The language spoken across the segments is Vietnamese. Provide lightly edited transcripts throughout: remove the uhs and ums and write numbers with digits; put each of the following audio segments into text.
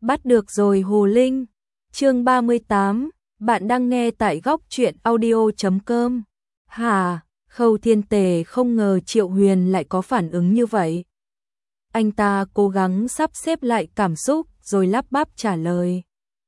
Bắt được rồi Hồ Linh. Chương 38, bạn đang nghe tại góc truyện audio.com. Hả? Khâu Thiên Tề không ngờ Triệu Huyền lại có phản ứng như vậy. Anh ta cố gắng sắp xếp lại cảm xúc rồi lắp bắp trả lời.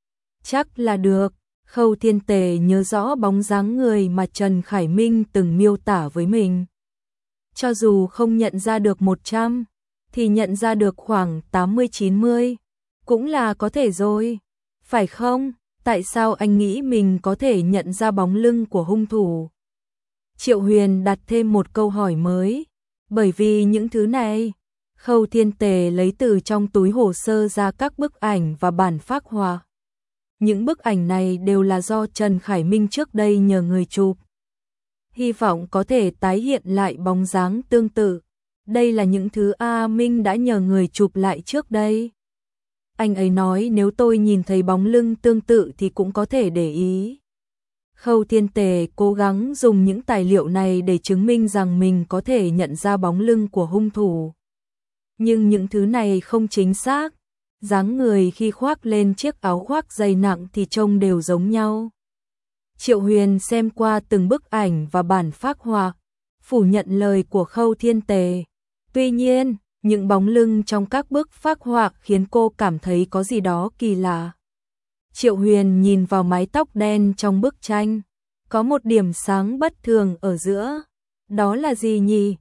Chắc là được. Khâu Thiên Tề nhớ rõ bóng dáng người mà Trần Khải Minh từng miêu tả với mình. Cho dù không nhận ra được 100, thì nhận ra được khoảng 80-90. Cũng là có thể rồi. Phải không? Tại sao anh nghĩ mình có thể nhận ra bóng lưng của hung thủ? Triệu Huyền đặt thêm một câu hỏi mới. Bởi vì những thứ này, Khâu Thiên Tề lấy từ trong túi hồ sơ ra các bức ảnh và bản phác họa. Những bức ảnh này đều là do Trần Khải Minh trước đây nhờ người chụp. Hy vọng có thể tái hiện lại bóng dáng tương tự. Đây là những thứ A Minh đã nhờ người chụp lại trước đây. Anh ấy nói nếu tôi nhìn thấy bóng lưng tương tự thì cũng có thể để ý. Khâu Thiên Tề cố gắng dùng những tài liệu này để chứng minh rằng mình có thể nhận ra bóng lưng của hung thủ. Nhưng những thứ này không chính xác. Dáng người khi khoác lên chiếc áo khoác dày nặng thì trông đều giống nhau. Triệu Huyền xem qua từng bức ảnh và bản phác họa, phủ nhận lời của Khâu Thiên Tề. Tuy nhiên, những bóng lưng trong các bức phác họa khiến cô cảm thấy có gì đó kỳ lạ. Triệu Huyền nhìn vào mái tóc đen trong bức tranh, có một điểm sáng bất thường ở giữa. Đó là gì nhỉ?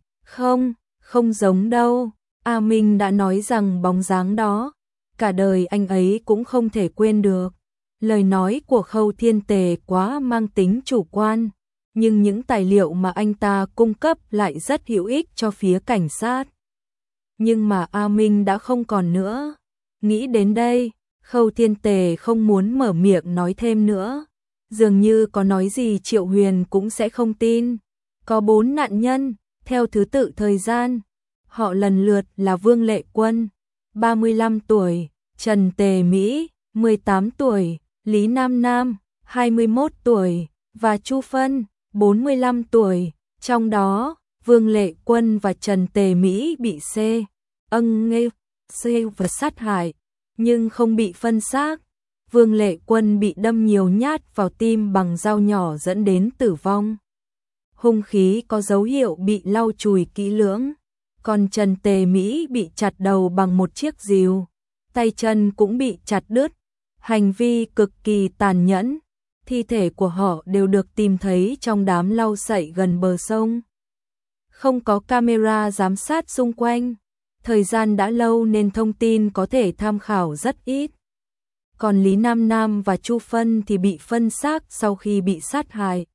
Không giống đâu. A Minh đã nói rằng bóng dáng đó, cả đời anh ấy cũng không thể quên được. Lời nói của Khâu Thiên Tề quá mang tính chủ quan, nhưng những tài liệu mà anh ta cung cấp lại rất hữu ích cho phía cảnh sát. Nhưng mà A Minh đã không còn nữa. Nghĩ đến đây, Khâu Thiên Tề không muốn mở miệng nói thêm nữa. Dường như có nói gì Triệu Huyền cũng sẽ không tin. Có 4 nạn nhân, theo thứ tự thời gian. Họ lần lượt là Vương Lệ Quân, 35 tuổi, Trần Tề Mỹ, 18 tuổi, Lý Nam Nam, 21 tuổi, và Chu Phân, 45 tuổi. Trong đó, Vương Lệ Quân và Trần Tề Mỹ bị và sát hại, nhưng không bị phân xác. Vương Lệ Quân bị đâm nhiều nhát vào tim bằng dao nhỏ dẫn đến tử vong. Hung khí có dấu hiệu bị lau chùi kỹ lưỡng. Còn Trần Tề Mỹ bị chặt đầu bằng một chiếc rìu, tay chân cũng bị chặt đứt. Hành vi cực kỳ tàn nhẫn. Thi thể của họ đều được tìm thấy trong đám lau sậy gần bờ sông. Không có camera giám sát xung quanh. Thời gian đã lâu nên thông tin có thể tham khảo rất ít. Còn Lý Nam Nam và Chu Phân thì bị phân xác sau khi bị sát hại.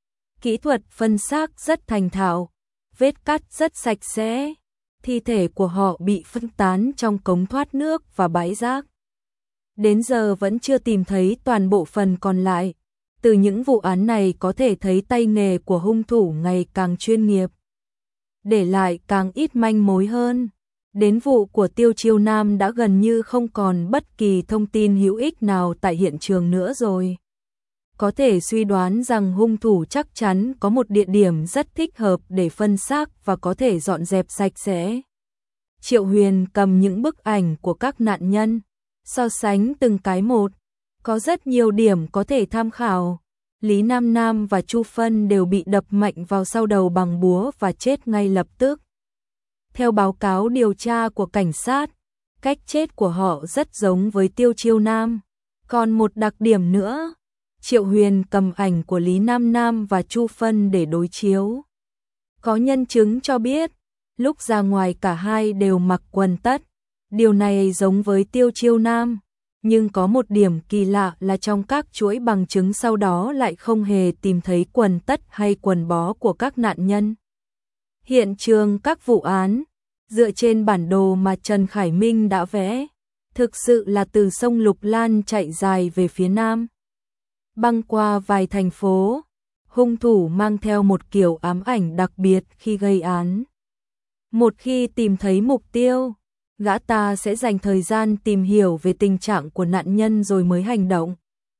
Kỹ thuật phân xác rất thành thạo, vết cắt rất sạch sẽ. Thi thể của họ bị phân tán trong cống thoát nước và bãi rác. Đến giờ vẫn chưa tìm thấy toàn bộ phần còn lại. Từ những vụ án này có thể thấy tay nghề của hung thủ ngày càng chuyên nghiệp, để lại càng ít manh mối hơn. Đến vụ của Tiêu Chiêu Nam đã gần như không còn bất kỳ thông tin hữu ích nào tại hiện trường nữa rồi. Có thể suy đoán rằng hung thủ chắc chắn có một địa điểm rất thích hợp để phân xác và có thể dọn dẹp sạch sẽ. Triệu Huyền cầm những bức ảnh của các nạn nhân, so sánh từng cái một. Có rất nhiều điểm có thể tham khảo. Lý Nam Nam và Chu Phân đều bị đập mạnh vào sau đầu bằng búa và chết ngay lập tức. Theo báo cáo điều tra của cảnh sát, cách chết của họ rất giống với Tiêu Chiêu Nam. Còn một đặc điểm nữa, Triệu Huyền cầm ảnh của Lý Nam Nam và Chu Phân để đối chiếu. Có nhân chứng cho biết, lúc ra ngoài cả hai đều mặc quần tất. Điều này giống với Tiêu Chiêu Nam. Nhưng có một điểm kỳ lạ là trong các chuỗi bằng chứng sau đó lại không hề tìm thấy quần tất hay quần bó của các nạn nhân. Hiện trường các vụ án, dựa trên bản đồ mà Trần Khải Minh đã vẽ, thực sự là từ sông Lục Lan chạy dài về phía nam, băng qua vài thành phố. Hung thủ mang theo một kiểu ám ảnh đặc biệt khi gây án. Một khi tìm thấy mục tiêu, gã ta sẽ dành thời gian tìm hiểu về tình trạng của nạn nhân rồi mới hành động.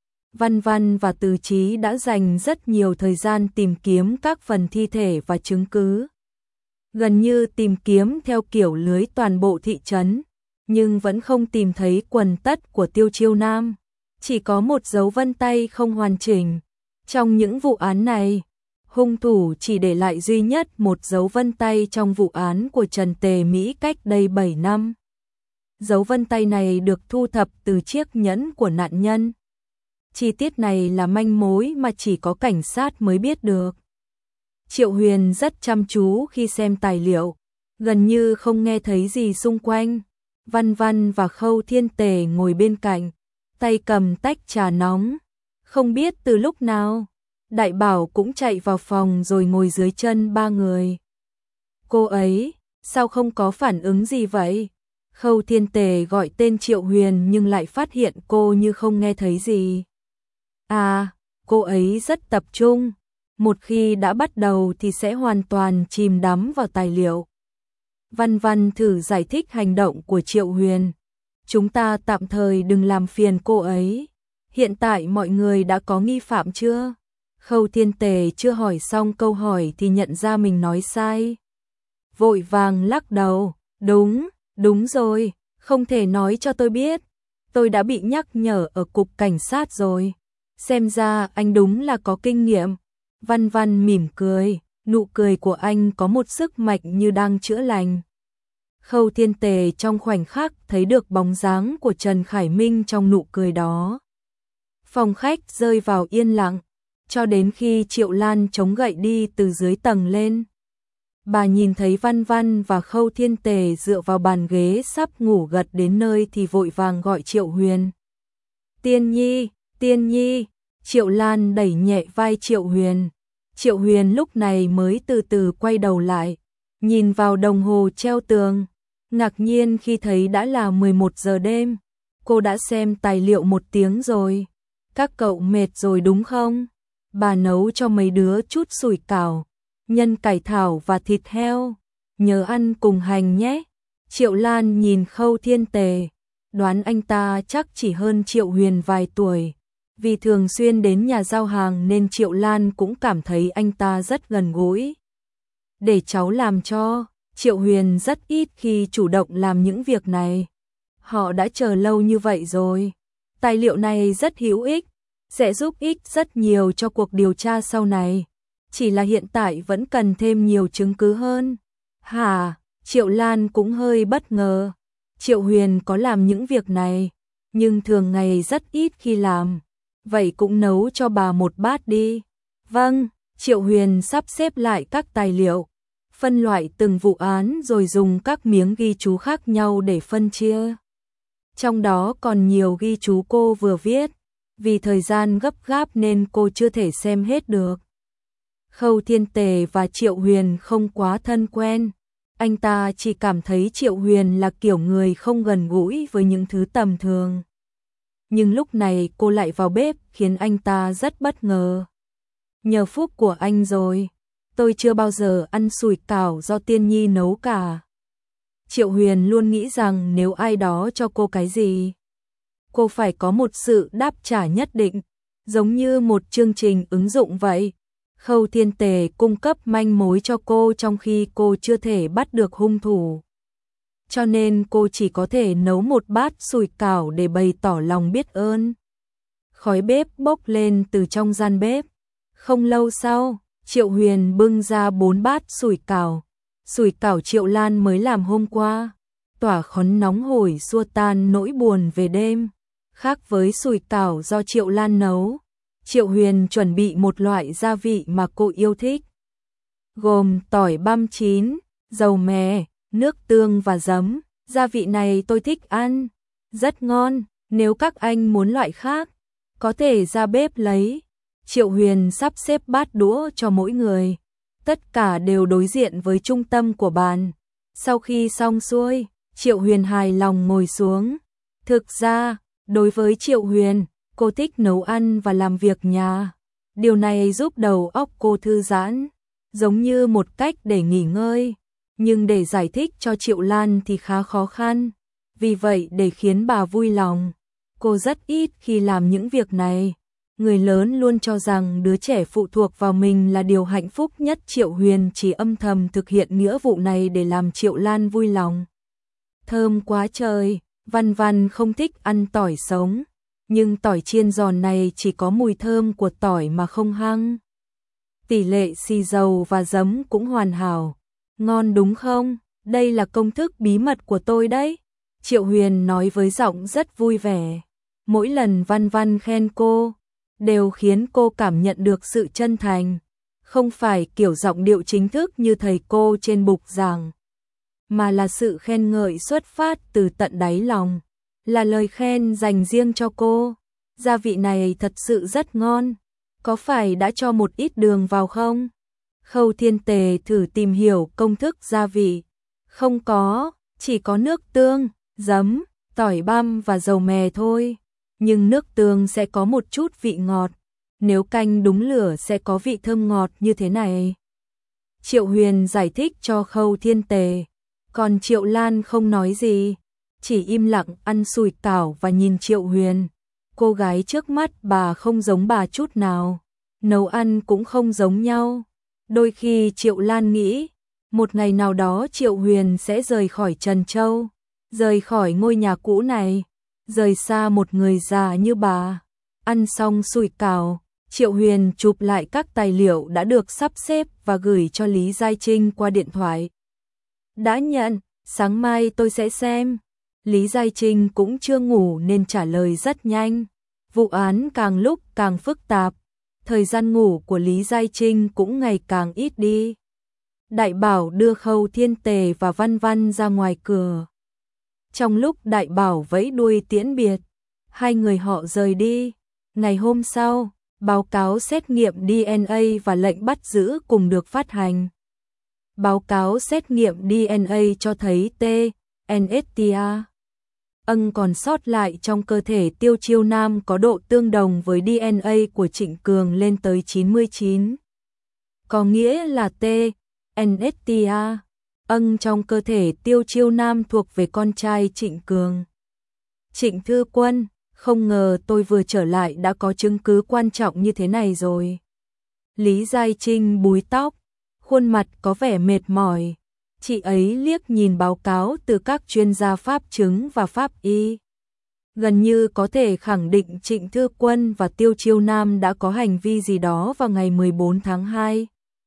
Văn Văn và Từ Chí đã dành rất nhiều thời gian tìm kiếm các phần thi thể và chứng cứ. Gần như tìm kiếm theo kiểu lưới toàn bộ thị trấn, nhưng vẫn không tìm thấy quần tất của Tiêu Chiêu Nam, chỉ có một dấu vân tay không hoàn chỉnh. Trong những vụ án này, hung thủ chỉ để lại duy nhất một dấu vân tay trong vụ án của Trần Tề Mỹ cách đây 7 năm. Dấu vân tay này được thu thập từ chiếc nhẫn của nạn nhân. Chi tiết này là manh mối mà chỉ có cảnh sát mới biết được. Triệu Huyền rất chăm chú khi xem tài liệu, gần như không nghe thấy gì xung quanh. Văn Văn và Khâu Thiên Tề ngồi bên cạnh, tay cầm tách trà nóng. Không biết từ lúc nào, Đại Bảo cũng chạy vào phòng rồi ngồi dưới chân ba người. Cô ấy, sao không có phản ứng gì vậy? Khâu Thiên Tề gọi tên Triệu Huyền nhưng lại phát hiện cô như không nghe thấy gì. À, cô ấy rất tập trung. Một khi đã bắt đầu thì sẽ hoàn toàn chìm đắm vào tài liệu. Văn Văn thử giải thích hành động của Triệu Huyền. Chúng ta tạm thời đừng làm phiền cô ấy. Hiện tại mọi người đã có nghi phạm chưa? Khâu Thiên Tề chưa hỏi xong câu hỏi thì nhận ra mình nói sai. Vội vàng lắc đầu. Đúng rồi, không thể nói cho tôi biết. Tôi đã bị nhắc nhở ở cục cảnh sát rồi. Xem ra anh đúng là có kinh nghiệm. Văn Văn mỉm cười, nụ cười của anh có một sức mạnh như đang chữa lành. Khâu Thiên Tề trong khoảnh khắc thấy được bóng dáng của Trần Khải Minh trong nụ cười đó. Phòng khách rơi vào yên lặng, cho đến khi Triệu Lan chống gậy đi từ dưới tầng lên. Bà nhìn thấy Văn Văn và Khâu Thiên Tề dựa vào bàn ghế sắp ngủ gật đến nơi thì vội vàng gọi Triệu Huyền. Tiên Nhi, Triệu Lan đẩy nhẹ vai Triệu Huyền. Triệu Huyền lúc này mới từ từ quay đầu lại, nhìn vào đồng hồ treo tường, ngạc nhiên khi thấy đã là 11 giờ đêm. Cô đã xem tài liệu 1 tiếng rồi. Các cậu mệt rồi đúng không? Bà nấu cho mấy đứa chút sủi cảo, nhân cải thảo và thịt heo. Nhớ ăn cùng hành nhé. Triệu Lan nhìn Khâu Thiên Tề, đoán anh ta chắc chỉ hơn Triệu Huyền vài tuổi. Vì thường xuyên đến nhà giao hàng nên Triệu Lan cũng cảm thấy anh ta rất gần gũi. Để cháu làm cho. Triệu Huyền rất ít khi chủ động làm những việc này. Họ đã chờ lâu như vậy rồi. Tài liệu này rất hữu ích, sẽ giúp ích rất nhiều cho cuộc điều tra sau này. Chỉ là hiện tại vẫn cần thêm nhiều chứng cứ hơn. Hả? Triệu Lan cũng hơi bất ngờ. Triệu Huyền có làm những việc này, nhưng thường ngày rất ít khi làm. Vậy cũng nấu cho bà một bát đi. Vâng, Triệu Huyền sắp xếp lại các tài liệu, phân loại từng vụ án rồi dùng các miếng ghi chú khác nhau để phân chia. Trong đó còn nhiều ghi chú cô vừa viết, vì thời gian gấp gáp nên cô chưa thể xem hết được. Khâu Thiên Tề và Triệu Huyền không quá thân quen. Anh ta chỉ cảm thấy Triệu Huyền là kiểu người không gần gũi với những thứ tầm thường. Nhưng lúc này cô lại vào bếp khiến anh ta rất bất ngờ. Nhờ phúc của anh rồi, tôi chưa bao giờ ăn sủi cảo do Tiên Nhi nấu cả. Triệu Huyền luôn nghĩ rằng nếu ai đó cho cô cái gì, cô phải có một sự đáp trả nhất định, giống như một chương trình ứng dụng vậy. Khâu Thiên Tề cung cấp manh mối cho cô trong khi cô chưa thể bắt được hung thủ. Cho nên cô chỉ có thể nấu một bát sủi cảo để bày tỏ lòng biết ơn. Khói bếp bốc lên từ trong gian bếp. Không lâu sau, Triệu Huyền bưng ra 4 bát sủi cảo. Sủi cảo Triệu Lan mới làm hôm qua, tỏa khói nóng hổi xua tan nỗi buồn về đêm. Khác với sủi cảo do Triệu Lan nấu, Triệu Huyền chuẩn bị một loại gia vị mà cô yêu thích, gồm tỏi băm chín, dầu mè, nước tương và giấm. Gia vị này tôi thích ăn, rất ngon. Nếu các anh muốn loại khác, có thể ra bếp lấy. Triệu Huyền sắp xếp bát đũa cho mỗi người. Tất cả đều đối diện với trung tâm của bàn. Sau khi xong xuôi, Triệu Huyền hài lòng ngồi xuống. Thực ra, đối với Triệu Huyền, cô thích nấu ăn và làm việc nhà. Điều này giúp đầu óc cô thư giãn, giống như một cách để nghỉ ngơi. Nhưng để giải thích cho Triệu Lan thì khá khó khăn. Vì vậy để khiến bà vui lòng, cô rất ít khi làm những việc này. Người lớn luôn cho rằng đứa trẻ phụ thuộc vào mình là điều hạnh phúc nhất. Triệu Huyền chỉ âm thầm thực hiện nghĩa vụ này để làm Triệu Lan vui lòng. Thơm quá trời! Văn Văn không thích ăn tỏi sống, nhưng tỏi chiên giòn này chỉ có mùi thơm của tỏi mà không hăng. Tỷ lệ xì dầu và giấm cũng hoàn hảo. Ngon đúng không? Đây là công thức bí mật của tôi đấy. Triệu Huyền nói với giọng rất vui vẻ. Mỗi lần Văn Văn khen cô, đều khiến cô cảm nhận được sự chân thành. Không phải kiểu giọng điệu chính thức như thầy cô trên bục giảng, mà là sự khen ngợi xuất phát từ tận đáy lòng. Là lời khen dành riêng cho cô. Gia vị này thật sự rất ngon. Có phải đã cho một ít đường vào không? Khâu Thiên Tề thử tìm hiểu công thức gia vị. Không có, chỉ có nước tương, giấm, tỏi băm và dầu mè thôi. Nhưng nước tương sẽ có một chút vị ngọt. Nếu canh đúng lửa sẽ có vị thơm ngọt như thế này. Triệu Huyền giải thích cho Khâu Thiên Tề. Còn Triệu Lan không nói gì, chỉ im lặng ăn sủi cảo và nhìn Triệu Huyền. Cô gái trước mắt bà không giống bà chút nào, nấu ăn cũng không giống nhau. Đôi khi Triệu Lan nghĩ, một ngày nào đó Triệu Huyền sẽ rời khỏi Trần Châu, rời khỏi ngôi nhà cũ này, rời xa một người già như bà. Ăn xong sủi cảo, Triệu Huyền chụp lại các tài liệu đã được sắp xếp và gửi cho Lý Giai Trinh qua điện thoại. Đã nhận, sáng mai tôi sẽ xem. Lý Giai Trinh cũng chưa ngủ nên trả lời rất nhanh. Vụ án càng lúc càng phức tạp, thời gian ngủ của Lý Giai Trinh cũng ngày càng ít đi. Đại Bảo đưa Khâu Thiên Tề và Văn Văn ra ngoài cửa. Trong lúc Đại Bảo vẫy đuôi tiễn biệt, hai người họ rời đi. Ngày hôm sau, báo cáo xét nghiệm DNA và lệnh bắt giữ cùng được phát hành. Báo cáo xét nghiệm DNA cho thấy TNSTA còn sót lại trong cơ thể Tiêu Chiêu Nam có độ tương đồng với DNA của Trịnh Cường lên tới 99. Có nghĩa là TNSTA trong cơ thể Tiêu Chiêu Nam thuộc về con trai Trịnh Cường. Trịnh Thư Quân, không ngờ tôi vừa trở lại đã có chứng cứ quan trọng như thế này rồi. Lý Giai Trinh búi tóc, khuôn mặt có vẻ mệt mỏi. Chị ấy liếc nhìn báo cáo từ các chuyên gia pháp chứng và pháp y. Gần như có thể khẳng định Trịnh Thư Quân và Tiêu Chiêu Nam đã có hành vi gì đó vào ngày 14 tháng 2.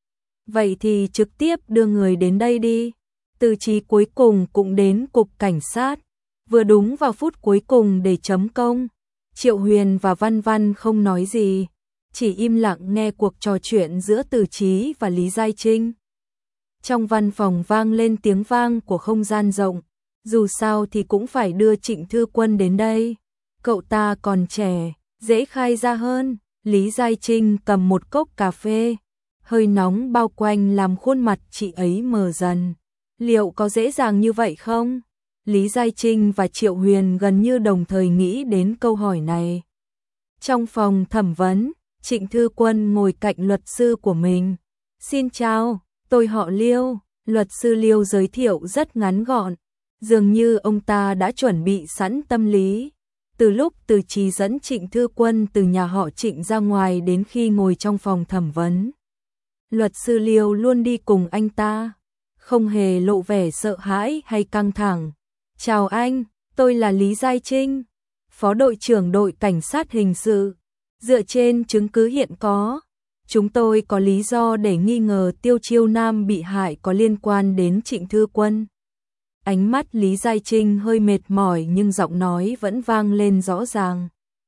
Vậy thì trực tiếp đưa người đến đây đi. Từ Chí cuối cùng cũng đến cục cảnh sát. Vừa đúng vào phút cuối cùng để chấm công. Triệu Huyền và Văn Văn không nói gì, chỉ im lặng nghe cuộc trò chuyện giữa Từ Chí và Lý Giai Trinh. Trong văn phòng vang lên tiếng vang của không gian rộng, dù sao thì cũng phải đưa Trịnh Thư Quân đến đây. Cậu ta còn trẻ, dễ khai ra hơn. Lý Giai Trinh cầm một cốc cà phê, hơi nóng bao quanh làm khuôn mặt chị ấy mờ dần. Liệu có dễ dàng như vậy không? Lý Giai Trinh và Triệu Huyền gần như đồng thời nghĩ đến câu hỏi này. Trong phòng thẩm vấn, Trịnh Thư Quân ngồi cạnh luật sư của mình. Xin chào, tôi họ Liêu. Luật sư Liêu giới thiệu rất ngắn gọn, dường như ông ta đã chuẩn bị sẵn tâm lý. Từ lúc Từ Chí dẫn Trịnh Thư Quân từ nhà họ Trịnh ra ngoài đến khi ngồi trong phòng thẩm vấn, luật sư Liêu luôn đi cùng anh ta, không hề lộ vẻ sợ hãi hay căng thẳng. Chào anh, tôi là Lý Giai Trinh, phó đội trưởng đội cảnh sát hình sự. Dựa trên chứng cứ hiện có, chúng tôi có lý do để nghi ngờ Tiêu Chiêu Nam bị hại có liên quan đến Trịnh Thư Quân. Ánh mắt Lý Giai Trinh hơi mệt mỏi nhưng giọng nói vẫn vang lên rõ ràng,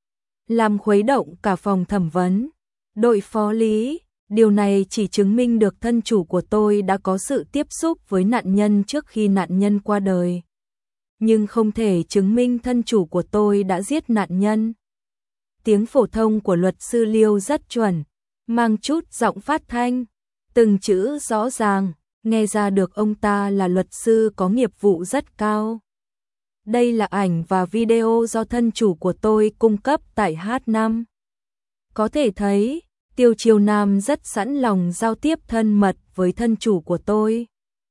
làm khuấy động cả phòng thẩm vấn. Đội phó Lý, điều này chỉ chứng minh được thân chủ của tôi đã có sự tiếp xúc với nạn nhân trước khi nạn nhân qua đời, nhưng không thể chứng minh thân chủ của tôi đã giết nạn nhân. Tiếng phổ thông của luật sư Liêu rất chuẩn, mang chút giọng phát thanh, từng chữ rõ ràng, nghe ra được ông ta là luật sư có nghiệp vụ rất cao. Đây là ảnh và video do thân chủ của tôi cung cấp tại H5. Có thể thấy, Tiêu Chiêu Nam rất sẵn lòng giao tiếp thân mật với thân chủ của tôi.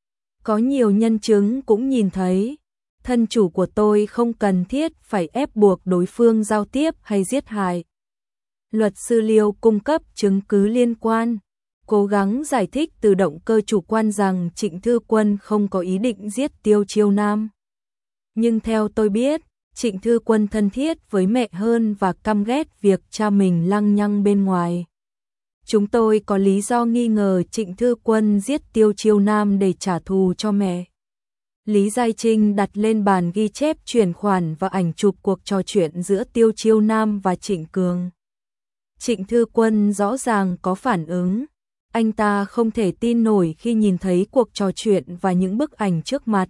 Có nhiều nhân chứng cũng nhìn thấy, thân chủ của tôi không cần thiết phải ép buộc đối phương giao tiếp hay giết hại. Luật sư Liêu cung cấp chứng cứ liên quan, cố gắng giải thích từ động cơ chủ quan rằng Trịnh Thư Quân không có ý định giết Tiêu Chiêu Nam. Nhưng theo tôi biết, Trịnh Thư Quân thân thiết với mẹ hơn và căm ghét việc cha mình lăng nhăng bên ngoài. Chúng tôi có lý do nghi ngờ Trịnh Thư Quân giết Tiêu Chiêu Nam để trả thù cho mẹ. Lý Giai Trinh đặt lên bàn ghi chép chuyển khoản và ảnh chụp cuộc trò chuyện giữa Tiêu Chiêu Nam và Trịnh Cường. Trịnh Thư Quân rõ ràng có phản ứng. Anh ta không thể tin nổi khi nhìn thấy cuộc trò chuyện và những bức ảnh trước mặt.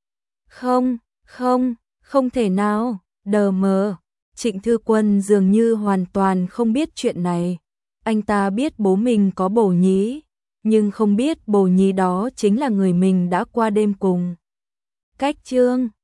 Không thể nào, đờ mờ. Trịnh Thư Quân dường như hoàn toàn không biết chuyện này. Anh ta biết bố mình có bồ nhí, nhưng không biết bồ nhí đó chính là người mình đã qua đêm cùng. Cách chương